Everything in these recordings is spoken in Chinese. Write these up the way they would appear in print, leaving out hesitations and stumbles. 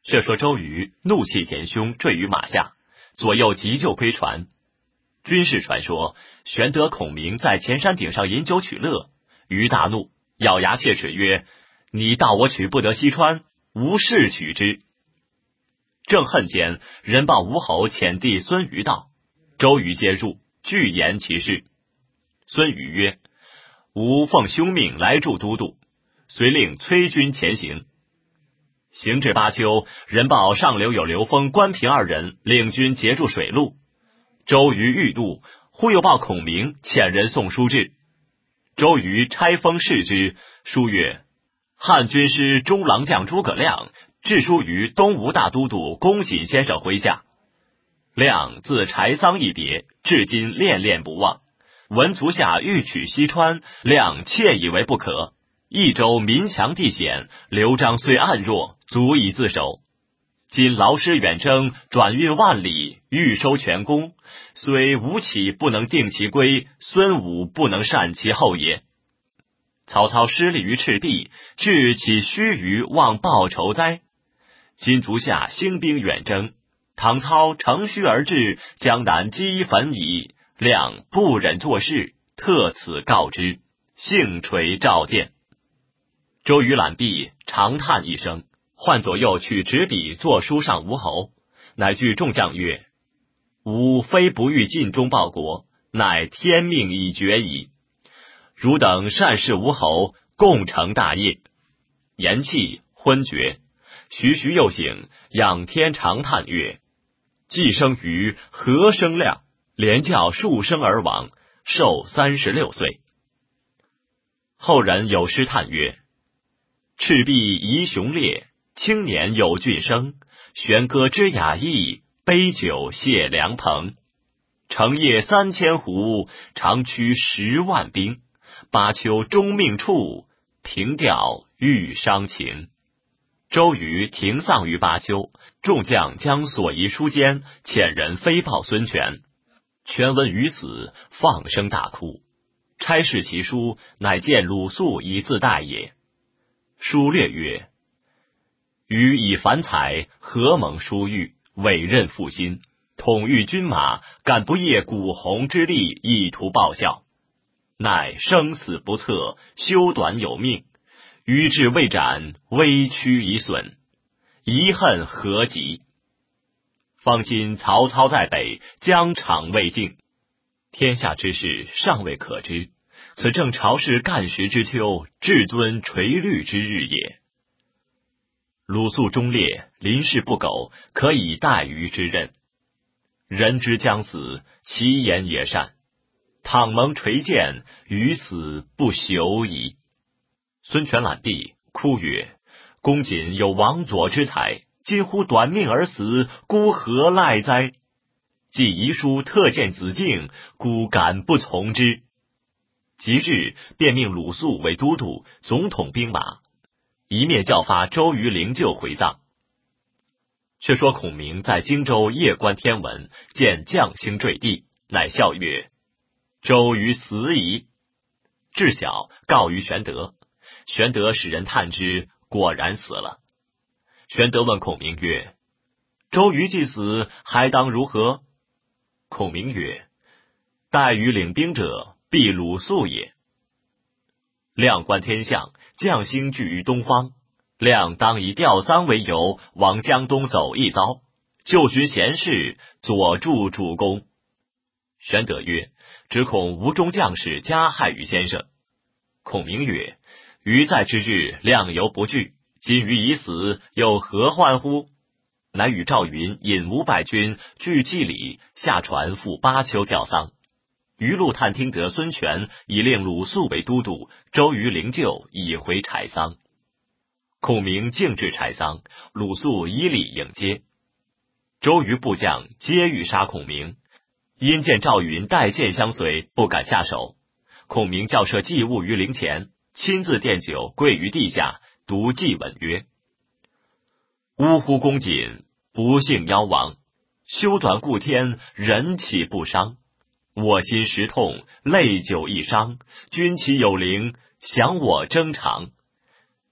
却说周瑜怒气填胸，坠于马下，左右急救归传。军事传说玄德、孔明在前山顶上饮酒取乐，瑜大怒，咬牙切齿曰：你道我取不得西川，无事取之。正恨间，人报吴侯遣弟孙瑜到，周瑜接入，具言其事。孙瑜曰：吾奉兄命来助都督，遂令催军前行。行至巴丘，人报上流有刘封、关平二人领军截住水路。周瑜欲渡，忽又报孔明遣人送书至。周瑜拆封视之，书曰：汉军师中郎将诸葛亮致书于东吴大都督公瑾先生麾下。亮自柴桑一别，至今恋恋不忘。闻足下欲取西川，亮切以为不可。益州民强地险，刘璋虽暗弱，足以自守。今劳师远征，转运万里，欲收全功，虽吴起不能定其归，孙武不能善其后也。曹操失利于赤壁，志岂须臾望报仇哉？今足下兴兵远征，唐操乘虚而至，江南积焚矣。亮不忍作事，特此告之，幸垂召见。周瑜览毕，长叹一声，唤左右取纸笔作书上吴侯，乃具众将曰：吾非不欲尽忠报国，乃天命已决矣。汝等善事吴侯，共成大业。言讫，昏厥。徐徐又醒，仰天长叹曰：既生瑜，何生亮？连教数生而亡，寿36岁。后人有诗叹曰：赤壁宜雄烈，青年有俊声。弦歌之雅意，杯酒谢良朋。成业3000斛，长驱10万兵。巴丘终命处，凭吊欲伤情。周瑜停丧于巴丘，众将将所遗书间，遣人飞报孙权。权闻瑜死，放声大哭，差事其书，乃见鲁肃以自代也。书略曰：瑜以凡才，何蒙殊遇，委任负心，统御军马，敢不业古洪之力，以图报效？乃生死不测，修短有命。瑜志未展，威屈已损，遗恨何及？方今曹操在北，疆场未尽，天下之事尚未可知，此正朝氏干时之秋，至尊垂绿之日也。鲁肃忠烈，临事不苟，可以代瑜之任。人之将死，其言也善。倘蒙垂鉴，瑜死不朽矣。孙权览毕，哭曰：公瑾有王佐之才，今乎短命而死，孤何赖哉？既遗书特见子敬，孤敢不从之。即日便命鲁肃为都督，总统兵马，一面教发周瑜灵柩回葬。却说孔明在荆州夜观天文，见将星坠地，乃笑曰：周瑜死矣。至晓，告于玄德。玄德使人探之，果然死了。玄德问孔明曰：周瑜既死，还当如何？孔明曰：待于领兵者，必鲁肃也。亮观天象，将星聚于东方，亮当以吊丧为由，往江东走一遭，就寻贤士，佐助主公。玄德曰：只恐吴中将士加害于先生。孔明曰：瑜在之日，亮犹不至，今瑜已死，又何患乎？乃与赵云引500军据祭礼，下船赴巴丘吊丧。余路探听得孙权已令鲁肃为都督，周瑜灵柩已回柴桑。孔明径至柴桑，鲁肃依礼迎接。周瑜部将皆欲杀孔明，因见赵云带剑相随，不敢下手。孔明校设祭物于灵前，亲自奠酒，跪于地下，读祭文曰：呜呼公瑾，不幸夭亡，修短故天，人岂不伤？我心实痛，泪久亦伤，君其有灵，降我征长。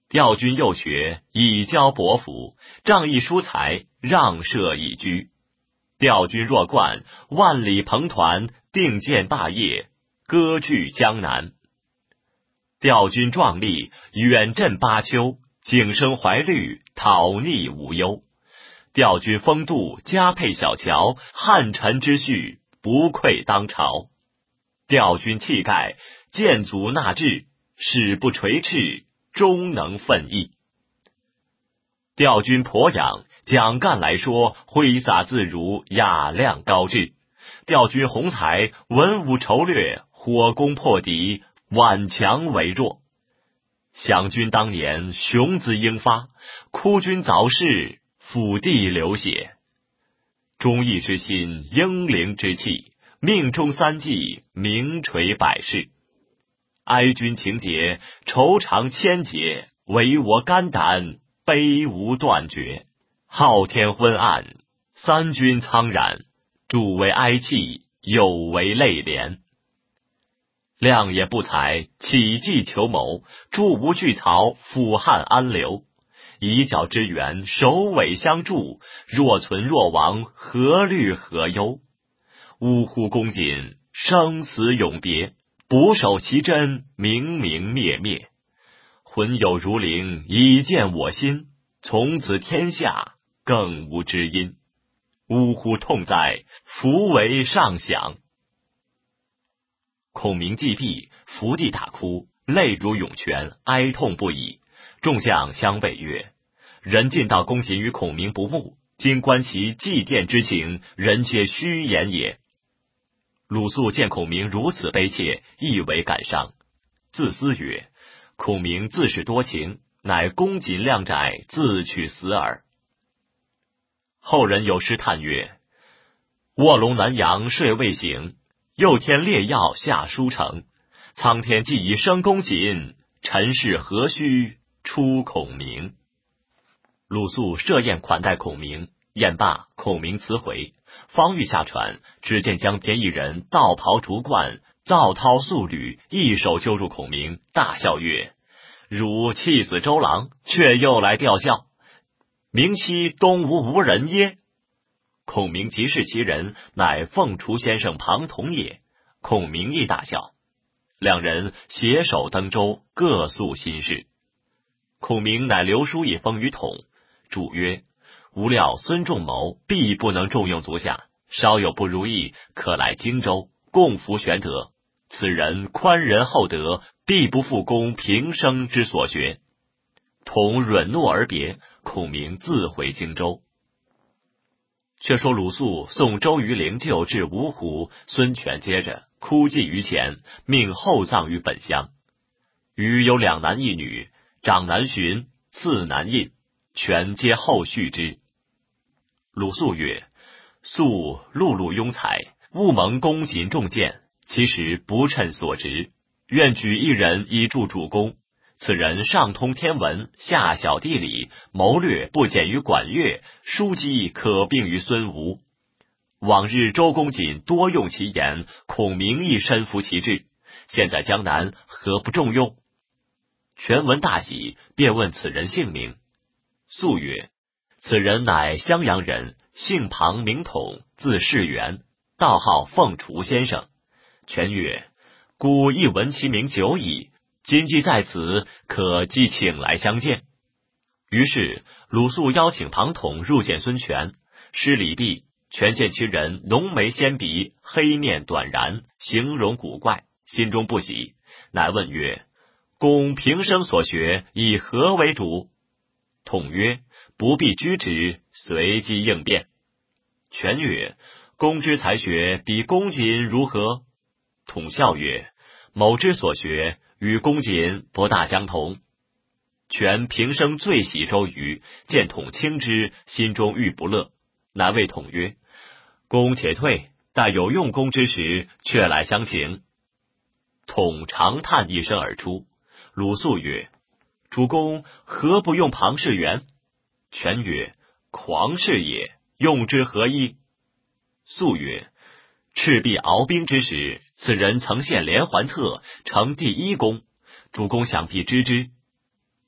调军右学，以交伯服，仗义疏财，让舍以居。调军若冠，万里鹏团，定建霸业，割据江南。调军壮丽，远镇巴丘，景生怀虑，讨逆无忧。调军风度，加配小乔，汉臣之序，不愧当朝。调军气概，建足纳志，矢不垂翅，终能奋毅。调军颇养，蒋干来说，挥洒自如，雅量高致。调军宏才，文武筹略，火攻破敌，挽强为弱。想君当年雄姿英发，哭君早逝，辅帝流血。忠义之心，英灵之气，命中三计，名垂百世。哀君情节，愁肠千结，唯我肝胆，悲无断绝。昊天昏暗，三军苍然，主为哀泣，有为泪怜。亮也不才，起计求谋，助吴拒曹，抚汉安流。以角之源，首尾相助，若存若亡，何虑何忧？呜呼公瑾，生死永别，不守其真，明明灭灭。魂有如灵，已见我心，从此天下更无知音。呜呼痛哉，夫为上想。孔明既毙，伏地大哭，泪如涌泉，哀痛不已。众将相谓曰：人尽道公瑾与孔明不睦，今观其祭奠之情，人皆虚言也。鲁肃见孔明如此悲切，亦为感伤，自思曰：孔明自是多情，乃公瑾量窄，自取死耳。后人有诗叹曰：卧龙南阳睡未醒，又添烈药下书城。苍天既已生公瑾，尘世何须出孔明。鲁肃设宴款待孔明，宴罢，孔明辞回，方欲下船，只见江边一人道袍竹冠，皂绦素履，一手揪住孔明，大笑曰：汝气死周郎，却又来吊孝，明期东吴无人耶？孔明即是其人，乃凤雏先生庞统也。孔明亦大笑，两人携手登舟，各诉心事。孔明乃留书一封于统，主曰：吾料孙仲谋必不能重用足下，稍有不如意，可来荆州，共扶玄德。此人宽仁厚德，必不负公平生之所学。统允诺而别，孔明自回荆州。却说鲁肃送周瑜灵柩至芜湖，孙权接着哭祭于前，命厚葬于本乡。余有两男一女，长男荀，次男印，权皆后续之。鲁肃曰：肃碌碌庸才，勿蒙公瑾重荐，其实不称所职，愿举一人以助主公。此人上通天文，下晓地理，谋略不减于管乐，书机可并于孙吴。往日周公瑾多用其言，孔明亦深服其志，现在江南何不重用？权闻大喜，便问此人姓名。肃曰：此人乃襄阳人，姓庞名统，字士元，道号凤雏先生。权曰：孤亦闻其名久矣，今既在此，可即请来相见。于是鲁肃邀请庞统入见孙权，施礼毕，权见其人浓眉纤鼻，黑面短髯，形容古怪，心中不喜，乃问曰：公平生所学，以何为主？统曰：不必拘职，随机应变。权曰：公之才学，比公瑾如何？统笑曰：某之所学，与公瑾不大相同。权平生最喜周瑜，见统轻之，心中愈不乐，乃谓统曰：公且退，待有用功之时，却来相请。统长叹一声而出。鲁肃曰：主公何不用庞士元？权曰：狂士也，用之何益？肃曰：赤壁鏖兵之时，此人曾献连环策，成第一功，主公想必知之。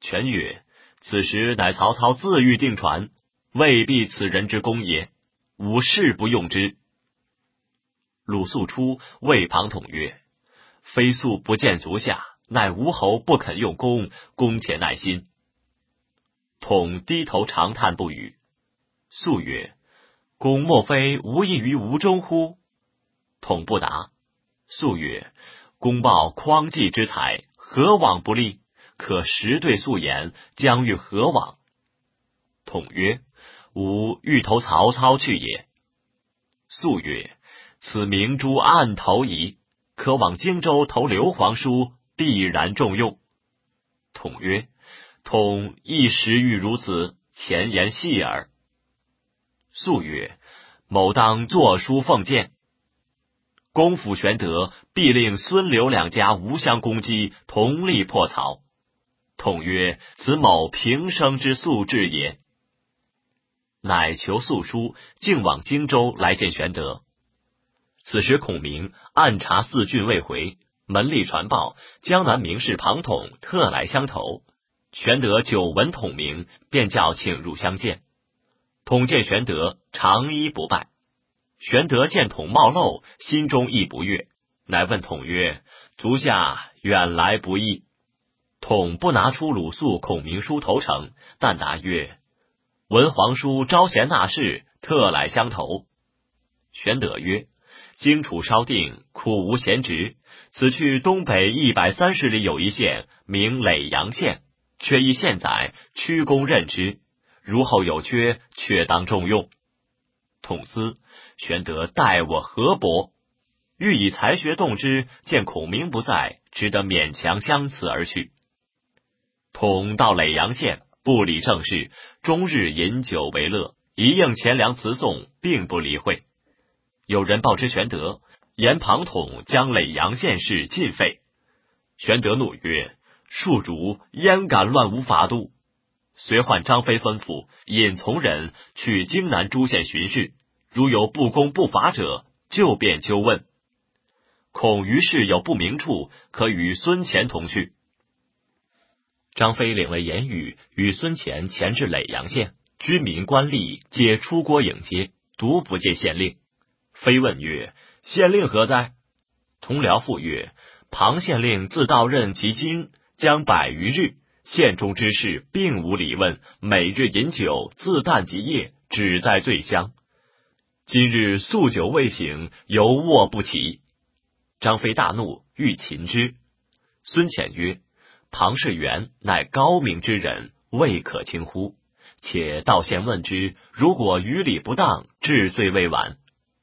权曰：此时乃曹操自欲定传，未必此人之功也，吾誓不用之。鲁肃出谓庞统曰：非素不见足下，乃吴侯不肯用功，恭且耐心。统低头长叹不语。肃曰：公莫非无益于吴中乎？统不答。肃曰：公报匡济之才，何往不利？可实对肃言，将欲何往？统曰：吾欲投曹操去也。肃曰：此明珠暗投矣，可往荆州投刘皇叔，必然重用。统曰：统一时欲如此，前言细耳。肃曰：某当作书奉谏。公辅玄德必令孙刘两家无相攻击，同力破曹。统曰：此某平生之素志也。乃求肃书，径往荆州来见玄德。此时孔明暗查4郡未回，门吏传报，江南名士庞统特来相投。玄德久闻统名，便叫请入相见。统见玄德，长揖不拜。玄德见统貌陋，心中亦不悦，乃问统曰：足下远来不易？统不拿出鲁肃、孔明书投诚，但答曰：闻皇叔招贤纳士，特来相投。玄德曰：荆楚稍定，苦无闲职，此去东北130里有一县，名耒阳县，缺一县宰，屈公任之。如后有缺，却当重用。统思玄德待我何薄，欲以才学动之，见孔明不在，只得勉强相辞而去。统到耒阳县，不理政事，终日饮酒为乐，一应钱粮辞送，并不离会。有人报知玄德，言庞统将耒阳县事尽废。玄德怒曰：庶主焉敢乱无法度？随唤张飞吩咐，引从人去荆南诸县巡视，如有不公不法者，就便纠问。恐于是有不明处，可与孙乾同去。张飞领了言语，与孙乾前至耒阳县，居民官吏皆出郭迎接，独不见县令。飞问曰：县令何在？同僚复曰：庞县令自到任及今将100余日，县中之事并无理问，每日饮酒，自旦及夜，只在醉乡。今日宿酒未醒，犹卧不起。张飞大怒，欲擒之。孙乾曰：庞士元乃高明之人，未可轻忽，且到县问之，如果于理不当，治罪未晚。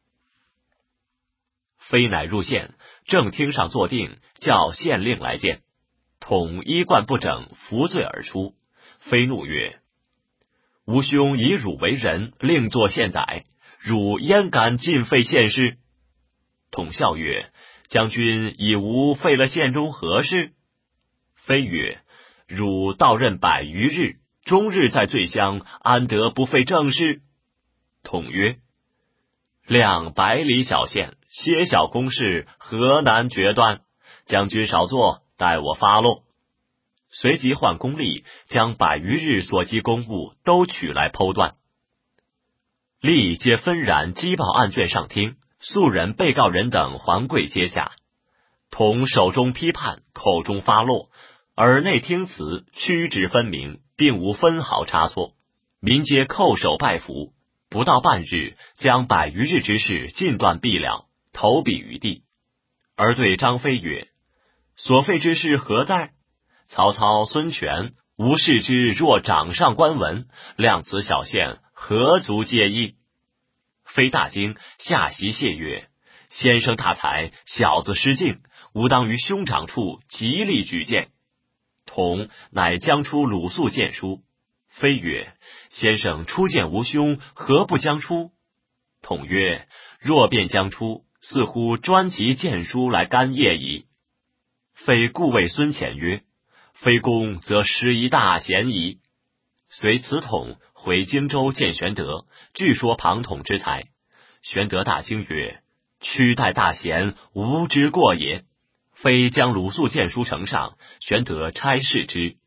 飞乃入县，正厅上坐定，叫县令来见。统衣冠不整，服罪而出。飞怒曰：吾兄以汝为人，另作县宰，汝焉敢尽废县事？统笑曰：将军以吾废了县中何事？飞曰：汝到任100余日，终日在醉乡，安得不废政事？统曰：量100里小县，些小公事，何难决断？将军少坐，待我发落。随即唤公吏，将100余日所积公务都取来剖断。吏皆纷然击报案卷上听，素人、被告人等还跪阶下。统手中批判，口中发落，耳内听词，曲直分明，并无分毫差错。民皆叩首拜服。不到半日，将100余日之事尽断毕了，投笔于地。而对张飞曰：所废之事何在？曹操、孙权吾视之若掌上观文，量此小县，何足介意？飞大惊，下席谢曰：先生大才，小子失敬，吾当于兄长处极力举荐。统乃将出鲁肃荐书。飞曰：先生初见吾兄，何不将出？统曰：若便将出，似乎专辑荐书来干谒矣。飞故谓孙乾曰：非公则失一大贤矣。随此统回荆州见玄德，据说庞统之才。玄德大惊曰：屈待大贤，吾之过也。飞将鲁肃荐书呈上，玄德差事之。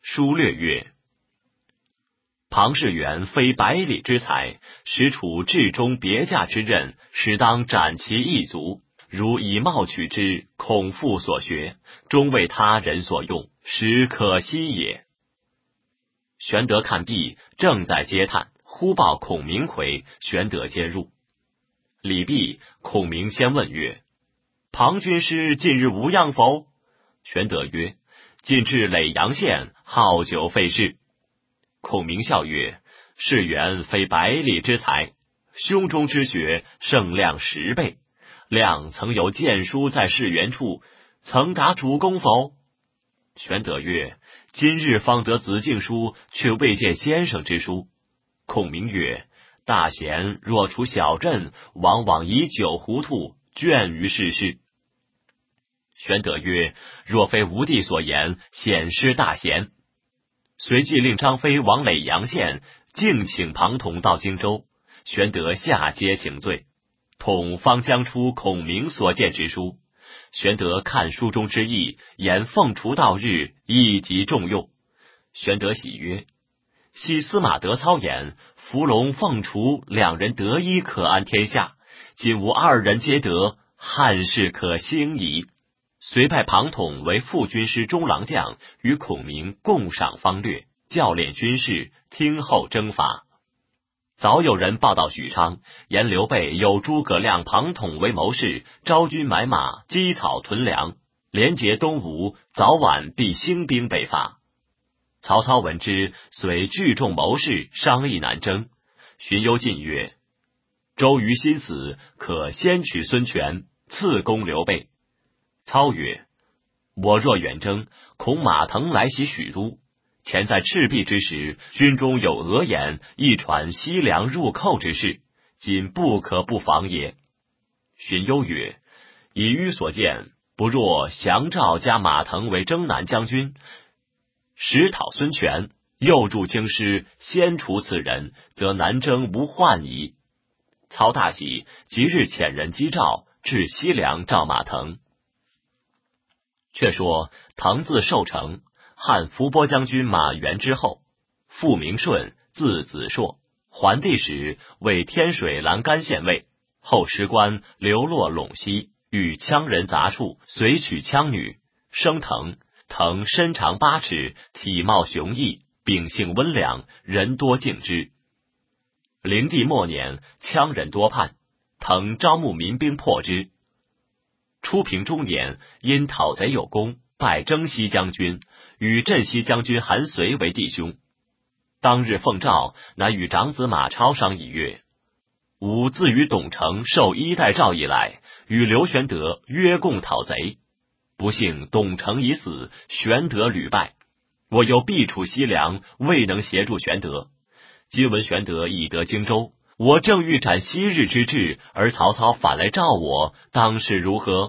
书略曰：庞士元非百里之才，实处治中别驾之任，实当斩其一族。如以貌取之，恐复所学，终为他人所用，实可惜也。玄德看毕，正在嗟叹，忽报孔明回，玄德皆入。礼毕，孔明先问曰：庞军师近日无恙否？玄德曰：近至耒阳县，好酒费事。孔明笑曰：士元非百里之才，胸中之血胜量10倍。亮曾有荐书在士元处，曾达主公否？玄德曰：今日方得子敬书，却未见先生之书。孔明曰：大贤若处小镇，往往以酒糊涂，倦于世事。玄德曰：若非吾弟所言，显失大贤。随即令张飞往耒阳县，敬请庞统到荆州。玄德下阶请罪。统方将出孔明所见之书，玄德看书中之意，言凤雏到日，一极重用。玄德喜曰：昔司马德操言，伏龙凤雏两人得一，可安天下。今吾二人皆得，汉室可兴矣。遂派庞统为副军师中郎将，与孔明共赏方略，教练军事，听候征伐。早有人报道许昌，言刘备有诸葛亮、庞统为谋士，招军买马，积草屯粮，连结东吴，早晚必兴兵北伐。曹操闻之，遂聚众谋士，商议南征。荀攸进曰：周瑜心死，可先取孙权，次攻刘备。操曰：我若远征，恐马腾来袭许都。前在赤壁之时，军中有讹言，一传西凉入寇之事，今不可不防也。荀攸曰：以愚所见，不若降赵加马腾为征南将军，实讨孙权，诱助京师，先除此人，则南征无患矣。操大喜，即日遣人击赵，至西凉召马腾。却说腾字寿成，汉伏波将军马援之后，父名顺，字子硕，桓帝时为天水蓝干县尉，后失官，流落陇西，与羌人杂处，随娶羌女，生腾。腾身长8尺，体貌雄毅，秉性温良，人多敬之。灵帝末年，羌人多叛，腾招募民兵破之。初平中年，因讨贼有功，拜征西将军，与镇西将军韩遂为弟兄。当日奉诏，乃与长子马超商议曰：吾自与董承受衣带诏以来，与刘玄德约共讨贼。不幸董承已死，玄德屡败，我又避处西凉，未能协助玄德。今闻玄德已得荆州，我正欲展昔日之志，而曹操反来召我，当是如何？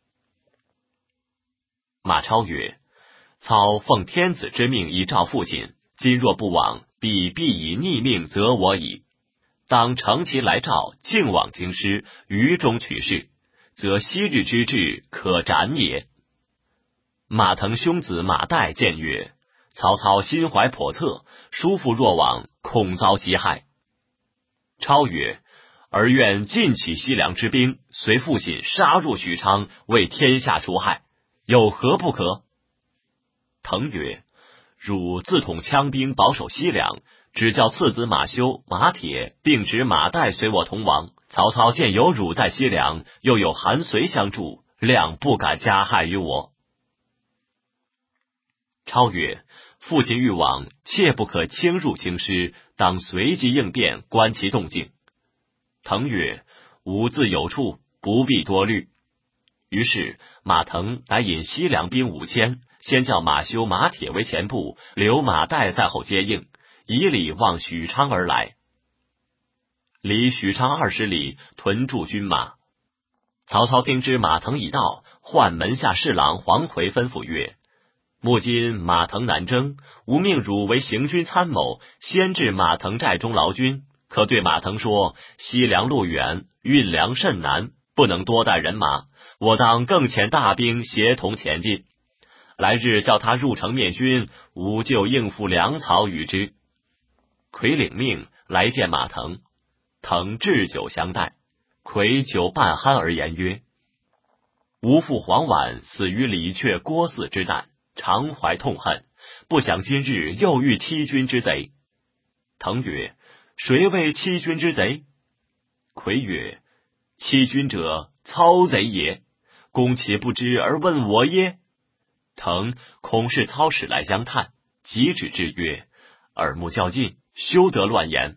马超曰：操奉天子之命以召父亲，今若不往，必以逆命责我矣。当乘其来召，径往京师，于中取士，则昔日之志可斩也。马腾兄子马岱谏曰：曹操心怀叵测，叔父若往，恐遭其害。超曰：儿愿尽起西凉之兵，随父亲杀入许昌，为天下除害，有何不可？腾曰：汝自统羌兵，保守西凉，只教次子马修、马铁，并指马岱随我同亡。曹操见有汝在西凉，又有韩遂相助，谅不敢加害于我。超曰：父亲欲往，切不可轻入京师，当随机应变，观其动静。腾曰：吾自有处，不必多虑。于是马腾乃引西凉兵5000，先叫马修、马铁为前部，留马岱在后接应，以礼望许昌而来。离许昌20里，屯驻军马。曹操听知马腾已到，唤门下侍郎黄奎吩咐曰：目今马腾南征，吾命汝为行军参谋，先至马腾寨中劳军。可对马腾说：西凉路远，运粮甚难，不能多带人马，我当更遣大兵协同前进。 来日叫他入城面君，吾就应付粮草与之。夔领命来见马腾，腾置酒相待。夔酒半酣而言曰：吾父黄琬死于李傕郭汜之难，常怀痛恨，不想今日又遇欺君之贼。腾曰：谁为欺君之贼？夔曰：欺君者，操贼也。公岂不知而问我耶？腾恐是操使来相探，即止之曰：耳目较近，休得乱言。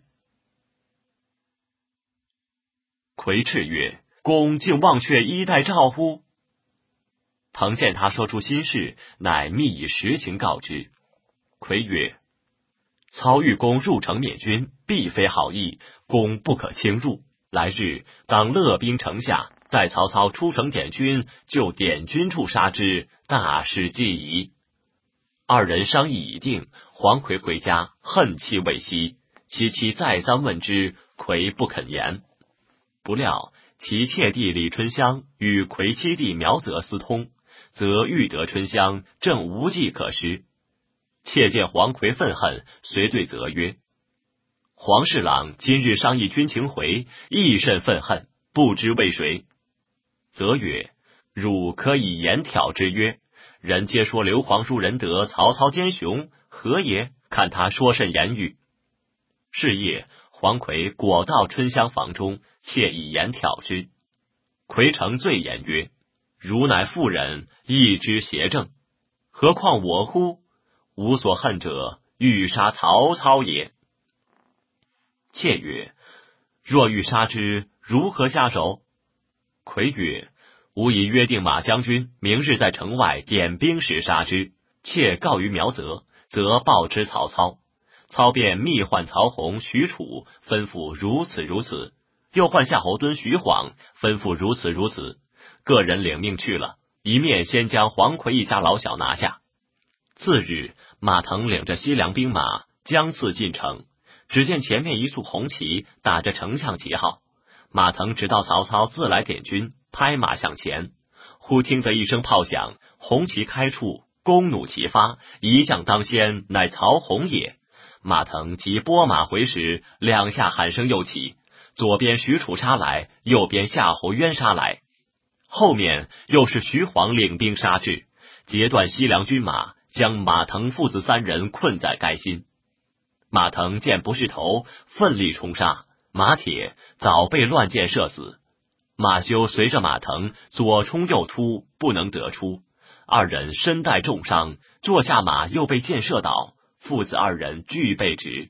夔叱曰：公竟忘却衣带诏乎？腾见他说出心事，乃密以实情告之。夔曰：操欲公入城灭君，必非好意，公不可轻入。来日当勒兵城下，待曹操出城点军，就点军处杀之，大事既矣。二人商议已定，黄夔回家，恨气未息。其妻再三问之，夔不肯言。不料其妾弟李春香与夔妻弟苗泽私通，则欲得春香，正无计可施。妾见黄夔愤恨，遂对泽曰：黄侍郎今日商议军情回，亦甚愤恨，不知为谁。则曰：汝可以言挑之曰：人皆说刘皇叔仁德，曹操奸雄，何也？看他说甚言语。是夜，黄夔果到春香房中，妾以言挑之。夔诚罪言曰：汝乃妇人，亦知邪正，何况我乎？吾所恨者，欲杀曹操也。妾曰：若欲杀之，如何下手？夔曰：吾已约定马将军明日在城外点兵时杀之。妾告于苗泽，则报之曹操。操便密唤曹洪、许褚，吩咐如此如此，又唤夏侯惇、徐晃，吩咐如此如此。个人领命去了，一面先将黄夔一家老小拿下。次日，马腾领着西凉兵马将次进城，只见前面一簇红旗，打着丞相旗号。马腾直到曹操自来点军，拍马向前，忽听得一声炮响，红旗开处，弓弩齐发，一将当先，乃曹洪也。马腾即拨马回时，两下喊声又起，左边许褚杀来，右边夏侯渊杀来，后面又是徐晃领兵杀至，截断西凉军马，将马腾父子三人困在垓心。马腾见不是头，奋力冲杀，马铁早被乱箭射死。马修随着马腾左冲右突，不能得出，二人身带重伤，坐下马又被箭射倒，父子二人俱被执。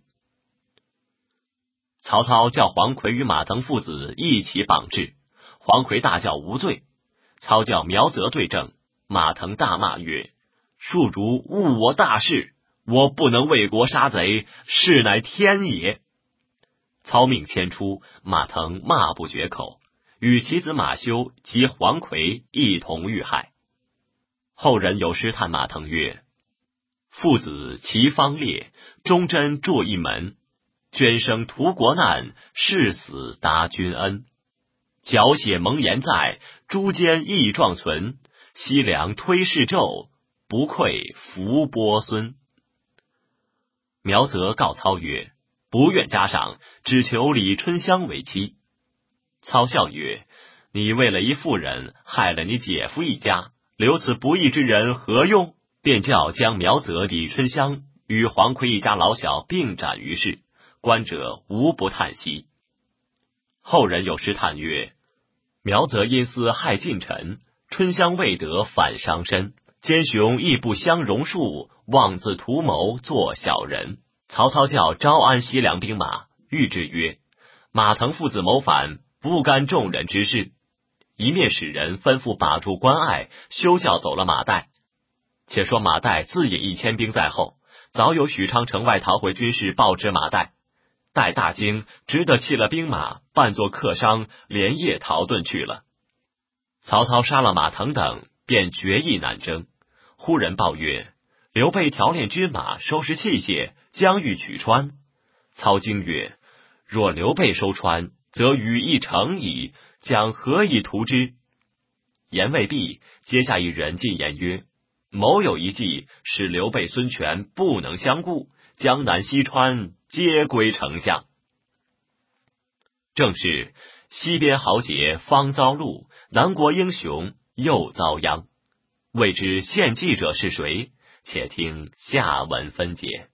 曹操叫黄夔与马腾父子一起绑至，黄夔大叫无罪。操叫苗泽对证，马腾大骂曰：庶如误我大事，我不能为国杀贼，是乃天也。操命迁出，马腾骂不绝口，与其子马修及黄夔一同遇害。后人有诗叹马腾曰：父子齐方烈，忠贞著一门，捐生图国难，誓死达君恩。缴血蒙言在，诛奸义状存，西凉推事纣，不愧伏波孙。苗泽告操曰：不愿加赏，只求李春香为妻。操笑曰：你为了一妇人，害了你姐夫一家，留此不义之人何用？便叫将苗泽、李春香与黄夔一家老小并斩于市，观者无不叹息。后人有诗叹曰：苗泽因私害近臣，春香未得反伤身，奸雄亦不相容恕，妄自图谋做小人。曹操叫招安西凉兵马，谕之曰：马腾父子谋反，不干众人之事。一面使人吩咐把住关隘，休教走了马岱。且说马岱自引1000兵在后，早有许昌城外逃回军士报知马岱。岱大惊，只得弃了兵马，扮作客商，连夜逃遁去了。曹操杀了马腾等，便决意南征。忽人报曰：刘备调练军马，收拾器械，将欲取川。操惊曰：若刘备收川，则羽翼成矣，将何以图之？言未毕，阶下一人进言曰： 某有一计，使刘备、孙权不能相顾，江南西川皆归丞相。正是西边豪杰方遭戮，南国英雄又遭殃。未知献计者是谁？且听下文分解。